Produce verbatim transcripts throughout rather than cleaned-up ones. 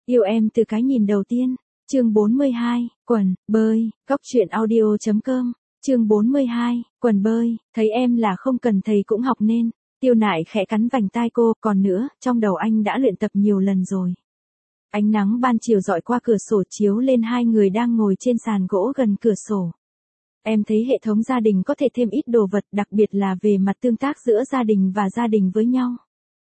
Yêu em từ cái nhìn đầu tiên. Chương bốn mươi hai, quần, bơi, Cóc truyện audio chấm com. Chương bốn mươi hai, quần bơi, thấy em là không cần thầy cũng học nên. Tiêu Nại khẽ cắn vành tai cô, còn nữa, trong đầu anh đã luyện tập nhiều lần rồi. Ánh nắng ban chiều dọi qua cửa sổ chiếu lên hai người đang ngồi trên sàn gỗ gần cửa sổ. Em thấy hệ thống gia đình có thể thêm ít đồ vật, đặc biệt là về mặt tương tác giữa gia đình và gia đình với nhau.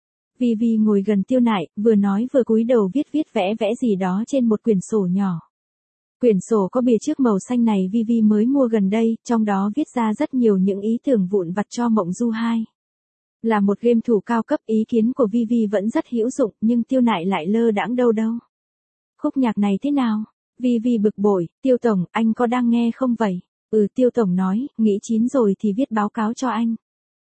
Vi Vi ngồi gần Tiêu Nại, vừa nói vừa cúi đầu viết viết vẽ vẽ gì đó trên một quyển sổ nhỏ. Quyển sổ có bìa trước màu xanh này Vi Vi mới mua gần đây, trong đó viết ra rất nhiều những ý tưởng vụn vặt cho Mộng Du hai. Là một game thủ cao cấp, ý kiến của Vi Vi vẫn rất hữu dụng, nhưng Tiêu Nại lại lơ đãng đâu đâu. Khúc nhạc này thế nào? Vi Vi bực bội, Tiêu Tổng, anh có đang nghe không vậy? Ừ, Tiêu Tổng nói, nghĩ chín rồi thì viết báo cáo cho anh.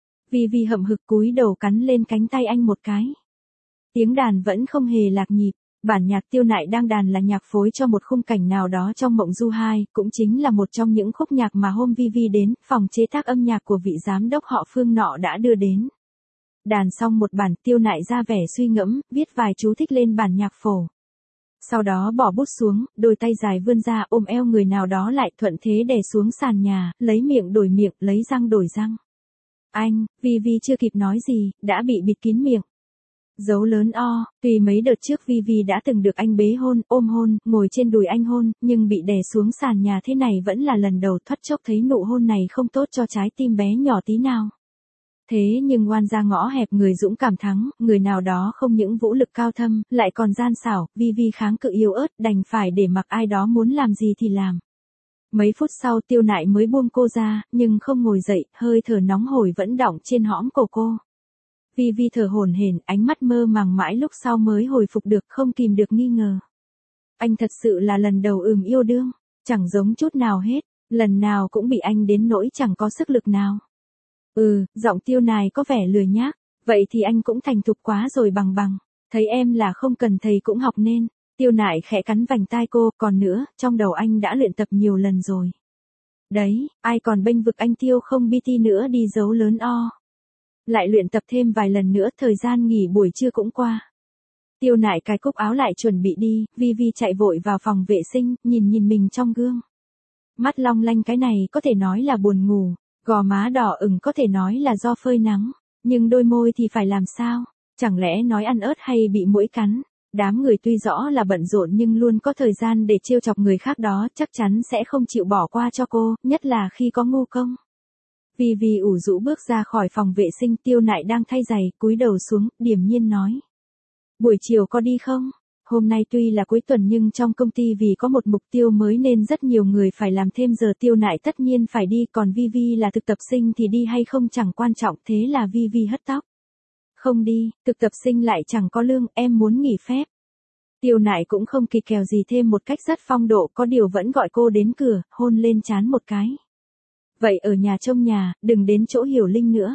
Vi Vi hậm hực cúi đầu cắn lên cánh tay anh một cái. Tiếng đàn vẫn không hề lạc nhịp, bản nhạc Tiêu Nại đang đàn là nhạc phối cho một khung cảnh nào đó trong Mộng Du hai, cũng chính là một trong những khúc nhạc mà hôm Vi Vi đến, phòng chế tác âm nhạc của vị giám đốc họ Phương nọ đã đưa đến. Đàn xong một bản, Tiêu Nại ra vẻ suy ngẫm, viết vài chú thích lên bản nhạc phổ. Sau đó bỏ bút xuống, đôi tay dài vươn ra ôm eo người nào đó lại, thuận thế đè xuống sàn nhà, lấy miệng đổi miệng, lấy răng đổi răng. Anh, Vi Vi chưa kịp nói gì, đã bị bịt kín miệng. Dấu lớn O, tuy mấy đợt trước Vi Vi đã từng được anh bế hôn, ôm hôn, ngồi trên đùi anh hôn, nhưng bị đè xuống sàn nhà thế này vẫn là lần đầu, thoắt chốc thấy nụ hôn này không tốt cho trái tim bé nhỏ tí nào. Thế nhưng oan ra ngõ hẹp, người dũng cảm thắng, người nào đó không những vũ lực cao thâm, lại còn gian xảo, Vi Vi kháng cự yếu ớt, đành phải để mặc ai đó muốn làm gì thì làm. Mấy phút sau Tiêu Nại mới buông cô ra, nhưng không ngồi dậy, hơi thở nóng hổi vẫn đọng trên hõm cổ cô. Vi Vi thở hổn hển, ánh mắt mơ màng mãi lúc sau mới hồi phục được, không kìm được nghi ngờ. Anh thật sự là lần đầu ừm yêu đương, chẳng giống chút nào hết, lần nào cũng bị anh đến nỗi chẳng có sức lực nào. Ừ, giọng Tiêu Nại có vẻ lười nhác, vậy thì anh cũng thành thục quá rồi bằng bằng, thấy em là không cần thầy cũng học nên. Tiêu Nại khẽ cắn vành tai cô, còn nữa, trong đầu anh đã luyện tập nhiều lần rồi. Đấy, ai còn bênh vực anh Tiêu không bê tê nữa đi dấu lớn O. Lại luyện tập thêm vài lần nữa, thời gian nghỉ buổi trưa cũng qua. Tiêu Nại cài cúc áo lại chuẩn bị đi, Vi Vi chạy vội vào phòng vệ sinh, nhìn nhìn mình trong gương. Mắt long lanh cái này có thể nói là buồn ngủ, gò má đỏ ửng có thể nói là do phơi nắng, nhưng đôi môi thì phải làm sao, chẳng lẽ nói ăn ớt hay bị muỗi cắn. Đám người tuy rõ là bận rộn nhưng luôn có thời gian để trêu chọc người khác đó, chắc chắn sẽ không chịu bỏ qua cho cô, nhất là khi có ngu công. Vi Vi ủ rũ bước ra khỏi phòng vệ sinh, Tiêu Nại đang thay giày, cúi đầu xuống, điềm nhiên nói. Buổi chiều có đi không? Hôm nay tuy là cuối tuần nhưng trong công ty vì có một mục tiêu mới nên rất nhiều người phải làm thêm giờ, Tiêu Nại tất nhiên phải đi, còn Vi Vi là thực tập sinh thì đi hay không chẳng quan trọng, thế là Vi Vi hất tóc. Không đi, thực tập sinh lại chẳng có lương, em muốn nghỉ phép. Tiêu Nại cũng không kịp kèo gì thêm, một cách rất phong độ, có điều vẫn gọi cô đến cửa, hôn lên trán một cái. Vậy ở nhà trông nhà, đừng đến chỗ Hiểu Linh nữa.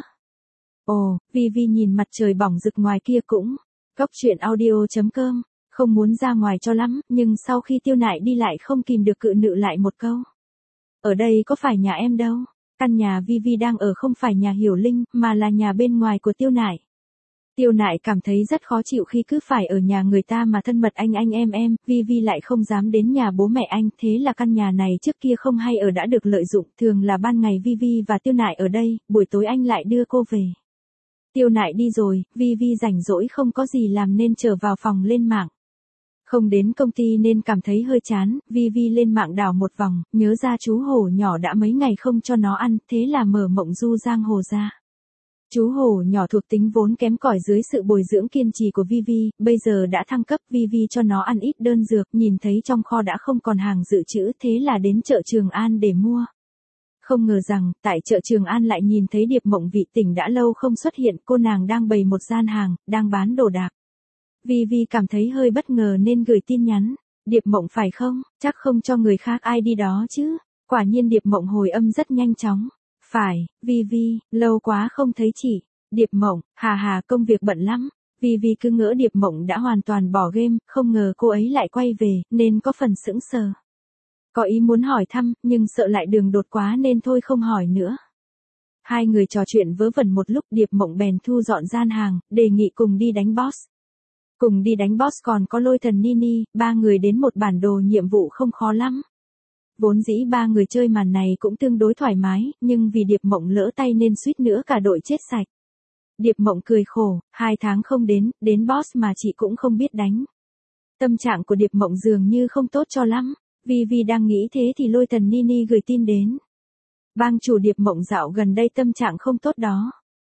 Ồ, Vi Vi nhìn mặt trời bỏng rực ngoài kia cũng. Cóc truyện audio chấm com, không muốn ra ngoài cho lắm, nhưng sau khi Tiêu Nại đi lại không kìm được cự nự lại một câu. Ở đây có phải nhà em đâu, căn nhà Vi Vi đang ở không phải nhà Hiểu Linh, mà là nhà bên ngoài của Tiêu Nại. Tiêu Nại cảm thấy rất khó chịu khi cứ phải ở nhà người ta mà thân mật anh anh em em, Vi Vi lại không dám đến nhà bố mẹ anh, thế là căn nhà này trước kia không hay ở đã được lợi dụng, thường là ban ngày Vi Vi và Tiêu Nại ở đây, buổi tối anh lại đưa cô về. Tiêu Nại đi rồi, Vi Vi rảnh rỗi không có gì làm nên trở vào phòng lên mạng. Không đến công ty nên cảm thấy hơi chán, Vi Vi lên mạng đảo một vòng, nhớ ra chú hổ nhỏ đã mấy ngày không cho nó ăn, thế là mở Mộng Du giang hồ ra. Chú hổ nhỏ thuộc tính vốn kém cỏi, dưới sự bồi dưỡng kiên trì của Vi Vi, bây giờ đã thăng cấp. Vi Vi cho nó ăn ít đơn dược, nhìn thấy trong kho đã không còn hàng dự trữ, thế là đến chợ Trường An để mua. Không ngờ rằng, tại chợ Trường An lại nhìn thấy Điệp Mộng vị tỉnh đã lâu không xuất hiện, cô nàng đang bày một gian hàng, đang bán đồ đạc. Vi Vi cảm thấy hơi bất ngờ nên gửi tin nhắn. Điệp Mộng phải không, chắc không cho người khác ai đi đó chứ. Quả nhiên Điệp Mộng hồi âm rất nhanh chóng. Phải, Vi Vi, lâu quá không thấy chị. Điệp Mộng, hà hà công việc bận lắm. Vi Vi cứ ngỡ Điệp Mộng đã hoàn toàn bỏ game, không ngờ cô ấy lại quay về, nên có phần sững sờ. Có ý muốn hỏi thăm, nhưng sợ lại đường đột quá nên thôi không hỏi nữa. Hai người trò chuyện vớ vẩn một lúc, Điệp Mộng bèn thu dọn gian hàng, đề nghị cùng đi đánh boss. Cùng đi đánh boss còn có Lôi Thần Nini, ba người đến một bản đồ nhiệm vụ không khó lắm. Vốn dĩ ba người chơi màn này cũng tương đối thoải mái, nhưng vì Điệp Mộng lỡ tay nên suýt nữa cả đội chết sạch. Điệp Mộng cười khổ, hai tháng không đến, đến boss mà chị cũng không biết đánh. Tâm trạng của Điệp Mộng dường như không tốt cho lắm. Vì vì đang nghĩ thế thì Lôi Thần Nini gửi tin đến. Bang chủ Điệp Mộng dạo gần đây tâm trạng không tốt đó.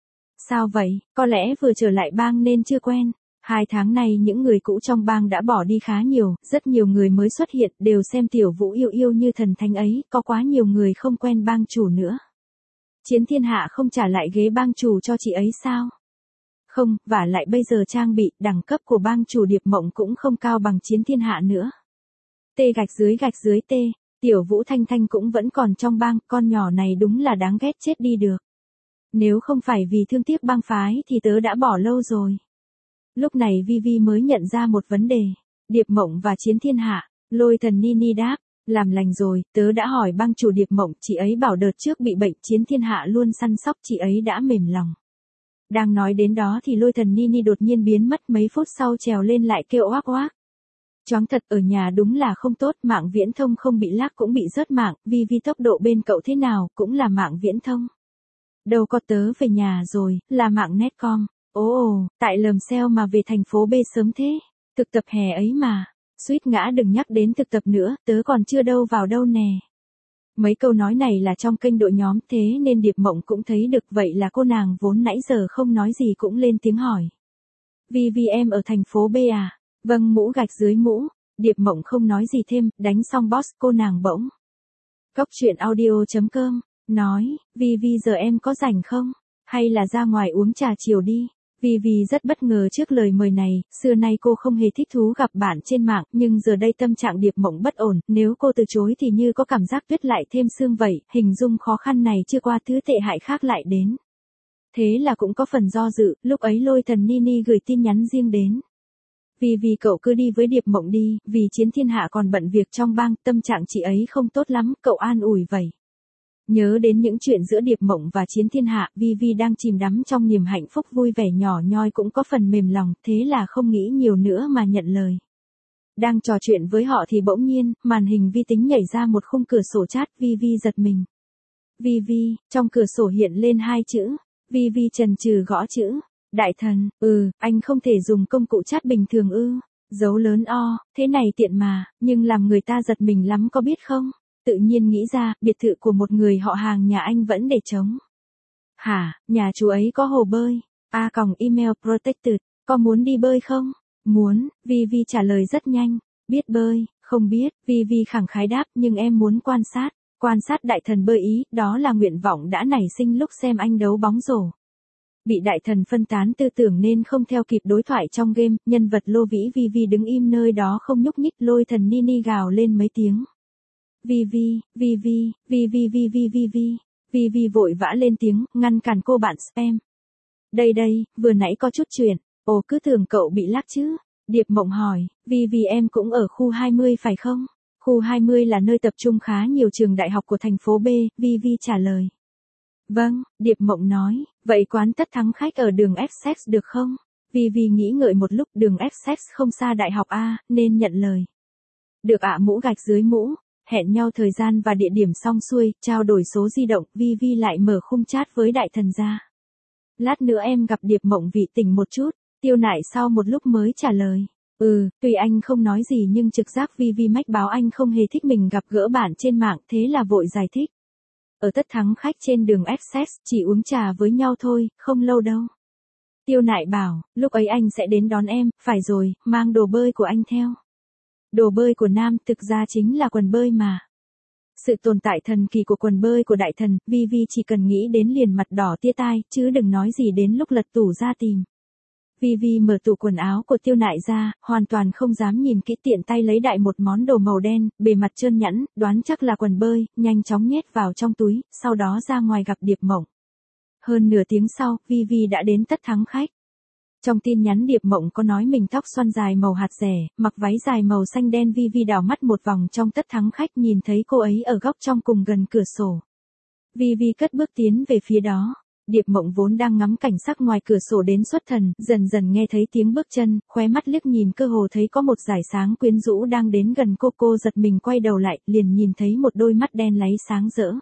Sao vậy, có lẽ vừa trở lại bang nên chưa quen. Hai tháng này những người cũ trong bang đã bỏ đi khá nhiều, rất nhiều người mới xuất hiện đều xem Tiểu Vũ yêu yêu như thần thánh ấy, có quá nhiều người không quen bang chủ nữa. Chiến Thiên Hạ không trả lại ghế bang chủ cho chị ấy sao? Không, và lại bây giờ trang bị, đẳng cấp của bang chủ Điệp Mộng cũng không cao bằng Chiến Thiên Hạ nữa. T gạch dưới gạch dưới T, Tiểu Vũ Thanh Thanh cũng vẫn còn trong bang, con nhỏ này đúng là đáng ghét chết đi được. Nếu không phải vì thương tiếc bang phái thì tớ đã bỏ lâu rồi. Lúc này Vivi mới nhận ra một vấn đề. Điệp Mộng và Chiến Thiên Hạ. Lôi Thần Nini đáp, làm lành rồi, tớ đã hỏi bang chủ Điệp Mộng, chị ấy bảo đợt trước bị bệnh Chiến Thiên Hạ luôn săn sóc chị ấy đã mềm lòng. Đang nói đến đó thì Lôi Thần Nini đột nhiên biến mất, mấy phút sau trèo lên lại kêu oác oác. Choáng thật, ở nhà đúng là không tốt, mạng viễn thông không bị lag cũng bị rớt mạng, vì vì tốc độ bên cậu thế nào, cũng là mạng viễn thông. Đâu có, tớ về nhà rồi, là mạng Netcom. Ồ ồ, tại lờm xeo mà về thành phố B sớm thế. Thực tập hè ấy mà. Suýt ngã, đừng nhắc đến thực tập nữa, tớ còn chưa đâu vào đâu nè. Mấy câu nói này là trong kênh đội nhóm, thế nên Điệp Mộng cũng thấy được, vậy là cô nàng vốn nãy giờ không nói gì cũng lên tiếng hỏi. Vì vì em ở thành phố B à? Vâng, mũ gạch dưới mũ. Điệp Mộng không nói gì thêm, đánh xong boss cô nàng bỗng. Cóc truyện audio chấm com, nói, vì vì giờ em có rảnh không? Hay là ra ngoài uống trà chiều đi? Vì vì rất bất ngờ trước lời mời này, xưa nay cô không hề thích thú gặp bạn trên mạng, nhưng giờ đây tâm trạng Điệp Mộng bất ổn, nếu cô từ chối thì như có cảm giác tuyết lại thêm sương vậy, hình dung khó khăn này chưa qua thứ tệ hại khác lại đến. Thế là cũng có phần do dự, lúc ấy Lôi Thần Nini gửi tin nhắn riêng đến. Vì vì cậu cứ đi với Điệp Mộng đi, vì Chiến Thiên Hạ còn bận việc trong bang, tâm trạng chị ấy không tốt lắm, cậu an ủi vậy. Nhớ đến những chuyện giữa Điệp Mộng và Chiến Thiên Hạ, Vi Vi đang chìm đắm trong niềm hạnh phúc vui vẻ nhỏ nhoi cũng có phần mềm lòng, thế là không nghĩ nhiều nữa mà nhận lời. Đang trò chuyện với họ thì bỗng nhiên, màn hình vi tính nhảy ra một khung cửa sổ chat, Vi Vi giật mình. Vi Vi, trong cửa sổ hiện lên hai chữ, Vi Vi chần chừ gõ chữ, đại thần, ừ, anh không thể dùng công cụ chat bình thường ư, dấu lớn O, thế này tiện mà, nhưng làm người ta giật mình lắm có biết không? Tự nhiên nghĩ ra, biệt thự của một người họ hàng nhà anh vẫn để trống. Hả, nhà chú ấy có hồ bơi? A còng email protected, có muốn đi bơi không? Muốn, Vi Vi trả lời rất nhanh. Biết bơi, không biết, Vi Vi khẳng khái đáp, nhưng em muốn quan sát. Quan sát đại thần bơi ý, đó là nguyện vọng đã nảy sinh lúc xem anh đấu bóng rổ. Bị đại thần phân tán tư tưởng nên không theo kịp đối thoại trong game, nhân vật Lô Vĩ Vi Vi đứng im nơi đó không nhúc nhích, Lôi Thần Nini gào lên mấy tiếng. Vi Vi, Vi Vi, Vi Vi Vi Vi Vi Vi, Vi Vi vội vã lên tiếng, ngăn cản cô bạn spam. Đây đây, vừa nãy có chút chuyện, ồ cứ tưởng cậu bị lag chứ. Điệp Mộng hỏi, Vi Vi em cũng ở khu hai mươi phải không? Khu hai mươi là nơi tập trung khá nhiều trường đại học của thành phố B, Vi Vi trả lời. Vâng, Điệp Mộng nói, vậy quán tất thắng khách ở đường Essex được không? Vi Vi nghĩ ngợi một lúc, đường Essex không xa đại học A, nên nhận lời. Được ạ, mũ gạch dưới mũ. Hẹn nhau thời gian và địa điểm xong xuôi, trao đổi số di động, Vi Vi lại mở khung chat với đại thần ra. Lát nữa em gặp Điệp Mộng vị tỉnh một chút, Tiêu Nại sau một lúc mới trả lời. Ừ, tuy anh không nói gì nhưng trực giác Vi Vi mách báo anh không hề thích mình gặp gỡ bạn trên mạng, thế là vội giải thích. Ở tất thắng khách trên đường Essex, chỉ uống trà với nhau thôi, không lâu đâu. Tiêu Nại bảo, lúc ấy anh sẽ đến đón em, phải rồi, mang đồ bơi của anh theo. Đồ bơi của nam thực ra chính là quần bơi mà. Sự tồn tại thần kỳ của quần bơi của đại thần, Vi Vi chỉ cần nghĩ đến liền mặt đỏ tia tai, chứ đừng nói gì đến lúc lật tủ ra tìm. Vi Vi mở tủ quần áo của Tiêu Nại ra, hoàn toàn không dám nhìn kỹ, tiện tay lấy đại một món đồ màu đen, bề mặt trơn nhẵn, đoán chắc là quần bơi, nhanh chóng nhét vào trong túi, sau đó ra ngoài gặp Điệp Mộng. Hơn nửa tiếng sau, Vi Vi đã đến tất thắng khách. Trong tin nhắn Điệp Mộng có nói mình tóc xoăn dài màu hạt rẻ, mặc váy dài màu xanh đen. Vi Vi đảo mắt một vòng trong tất thắng khách, nhìn thấy cô ấy ở góc trong cùng gần cửa sổ. Vi Vi cất bước tiến về phía đó. Điệp Mộng vốn đang ngắm cảnh sắc ngoài cửa sổ đến xuất thần, dần dần nghe thấy tiếng bước chân, khóe mắt liếc nhìn cơ hồ thấy có một dải sáng quyến rũ đang đến gần cô. Cô giật mình quay đầu lại, liền nhìn thấy một đôi mắt đen láy sáng rỡ.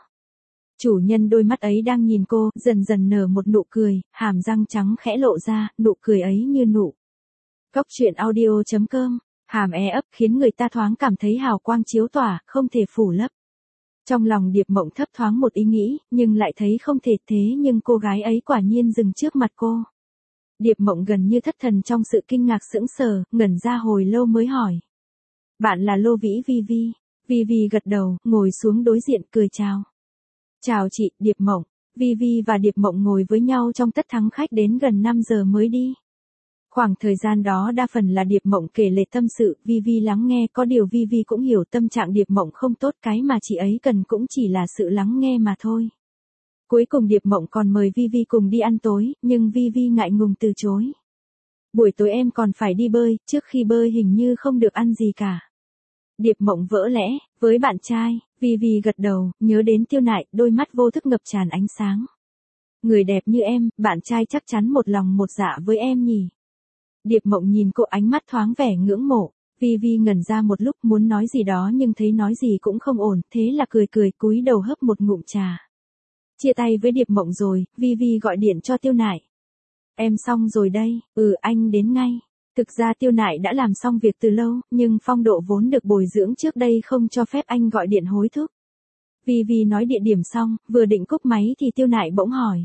Chủ nhân đôi mắt ấy đang nhìn cô, dần dần nở một nụ cười, hàm răng trắng khẽ lộ ra, nụ cười ấy như nụ. Cốc truyện audio chấm com, hàm e ấp khiến người ta thoáng cảm thấy hào quang chiếu tỏa, không thể phủ lấp. Trong lòng Điệp Mộng thấp thoáng một ý nghĩ, nhưng lại thấy không thể thế nhưng cô gái ấy quả nhiên dừng trước mặt cô. Điệp Mộng gần như thất thần trong sự kinh ngạc sững sờ, ngẩn ra hồi lâu mới hỏi. Bạn là Lô Vĩ Vi Vi. Vi Vi gật đầu, ngồi xuống đối diện cười chào. Chào chị, Điệp Mộng. Vi Vi và Điệp Mộng ngồi với nhau trong tất thắng khách đến gần năm giờ mới đi. Khoảng thời gian đó đa phần là Điệp Mộng kể lể tâm sự, Vi Vi lắng nghe, có điều Vi Vi cũng hiểu tâm trạng Điệp Mộng không tốt, cái mà chị ấy cần cũng chỉ là sự lắng nghe mà thôi. Cuối cùng Điệp Mộng còn mời Vi Vi cùng đi ăn tối, nhưng Vi Vi ngại ngùng từ chối. Buổi tối em còn phải đi bơi, trước khi bơi hình như không được ăn gì cả. Điệp Mộng vỡ lẽ, với bạn trai, Vi Vi gật đầu, nhớ đến Tiêu Nại, đôi mắt vô thức ngập tràn ánh sáng. Người đẹp như em, bạn trai chắc chắn một lòng một dạ với em nhỉ. Điệp Mộng nhìn cô ánh mắt thoáng vẻ ngưỡng mộ, Vi Vi ngẩn ra một lúc muốn nói gì đó nhưng thấy nói gì cũng không ổn, thế là cười cười cúi đầu hấp một ngụm trà. Chia tay với Điệp Mộng rồi, Vi Vi gọi điện cho Tiêu Nại. Em xong rồi đây, ừ anh đến ngay. Thực ra Tiêu Nại đã làm xong việc từ lâu, nhưng phong độ vốn được bồi dưỡng trước đây không cho phép anh gọi điện hối thúc. Vi Vi nói địa điểm xong, vừa định cúp máy thì Tiêu Nại bỗng hỏi.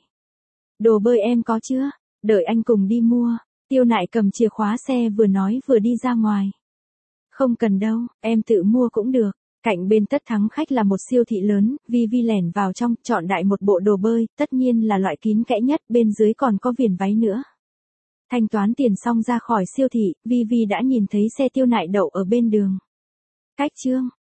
Đồ bơi em có chưa? Đợi anh cùng đi mua. Tiêu Nại cầm chìa khóa xe vừa nói vừa đi ra ngoài. Không cần đâu, em tự mua cũng được. Cạnh bên tất thắng khách là một siêu thị lớn, Vi Vi lẻn vào trong, chọn đại một bộ đồ bơi, tất nhiên là loại kín kẽ nhất, bên dưới còn có viền váy nữa. Thanh toán tiền xong ra khỏi siêu thị, Vi Vi đã nhìn thấy xe Tiêu Nại đậu ở bên đường. Cách chương.